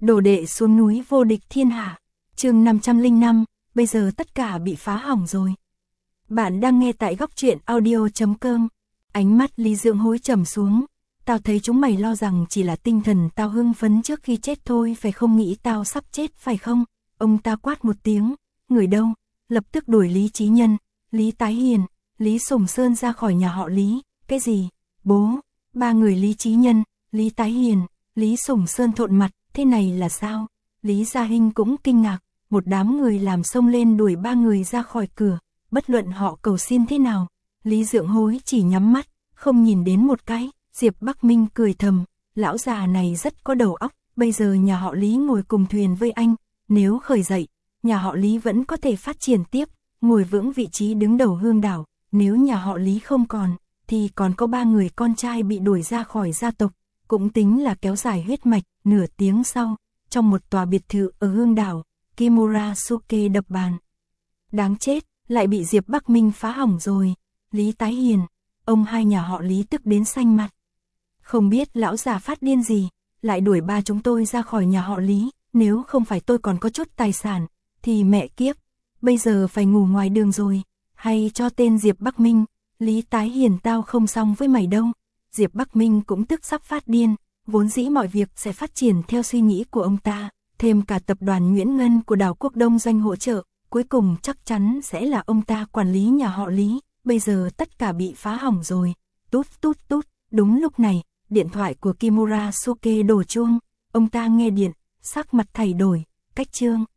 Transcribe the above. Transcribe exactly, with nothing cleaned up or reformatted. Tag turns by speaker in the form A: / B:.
A: Đồ đệ xuống núi vô địch thiên hạ. Chương năm trăm lẻ năm, bây giờ tất cả bị phá hỏng rồi. Bạn đang nghe tại góc truyện audio chấm com. Ánh mắt Lý Dưỡng Hối trầm xuống. Tao thấy chúng mày lo rằng chỉ là tinh thần tao hưng phấn trước khi chết thôi, phải không nghĩ tao sắp chết phải không? Ông ta quát một tiếng, người đâu? Lập tức đuổi Lý Chí Nhân, Lý Tái Hiền, Lý Sùng Sơn ra khỏi nhà họ Lý. Cái gì? Bố? Ba người Lý Chí Nhân, Lý Tái Hiền, Lý Sùng Sơn thộn mặt, thế này là sao? Lý Gia Hinh cũng kinh ngạc, một đám người làm xông lên đuổi ba người ra khỏi cửa, bất luận họ cầu xin thế nào. Lý Dưỡng Hối chỉ nhắm mắt, không nhìn đến một cái. Diệp Bắc Minh cười thầm, lão già này rất có đầu óc, bây giờ nhà họ Lý ngồi cùng thuyền với anh, nếu khởi dậy, nhà họ Lý vẫn có thể phát triển tiếp, ngồi vững vị trí đứng đầu hương đảo, nếu nhà họ Lý không còn, thì còn có ba người con trai bị đuổi ra khỏi gia tộc, cũng tính là kéo dài huyết mạch. Nửa tiếng sau, trong một tòa biệt thự ở hương đảo, Kimura Suke đập bàn. Đáng chết, lại bị Diệp Bắc Minh phá hỏng rồi. Lý Tái Hiền, ông hai nhà họ Lý tức đến xanh mặt. Không biết lão già phát điên gì, lại đuổi ba chúng tôi ra khỏi nhà họ Lý, nếu không phải tôi còn có chút tài sản, thì mẹ kiếp, bây giờ phải ngủ ngoài đường rồi. Hay cho tên Diệp Bắc Minh, Lý Tái Hiền, tao không xong với mày đâu. Diệp Bắc Minh cũng tức sắp phát điên, vốn dĩ mọi việc sẽ phát triển theo suy nghĩ của ông ta, thêm cả tập đoàn Nguyễn Ngân của đảo Quốc Đông Doanh hỗ trợ, cuối cùng chắc chắn sẽ là ông ta quản lý nhà họ Lý, bây giờ tất cả bị phá hỏng rồi. Tút tút tút, đúng lúc này, điện thoại của Kimura Suke đổ chuông, ông ta nghe điện, sắc mặt thay đổi, cách chương.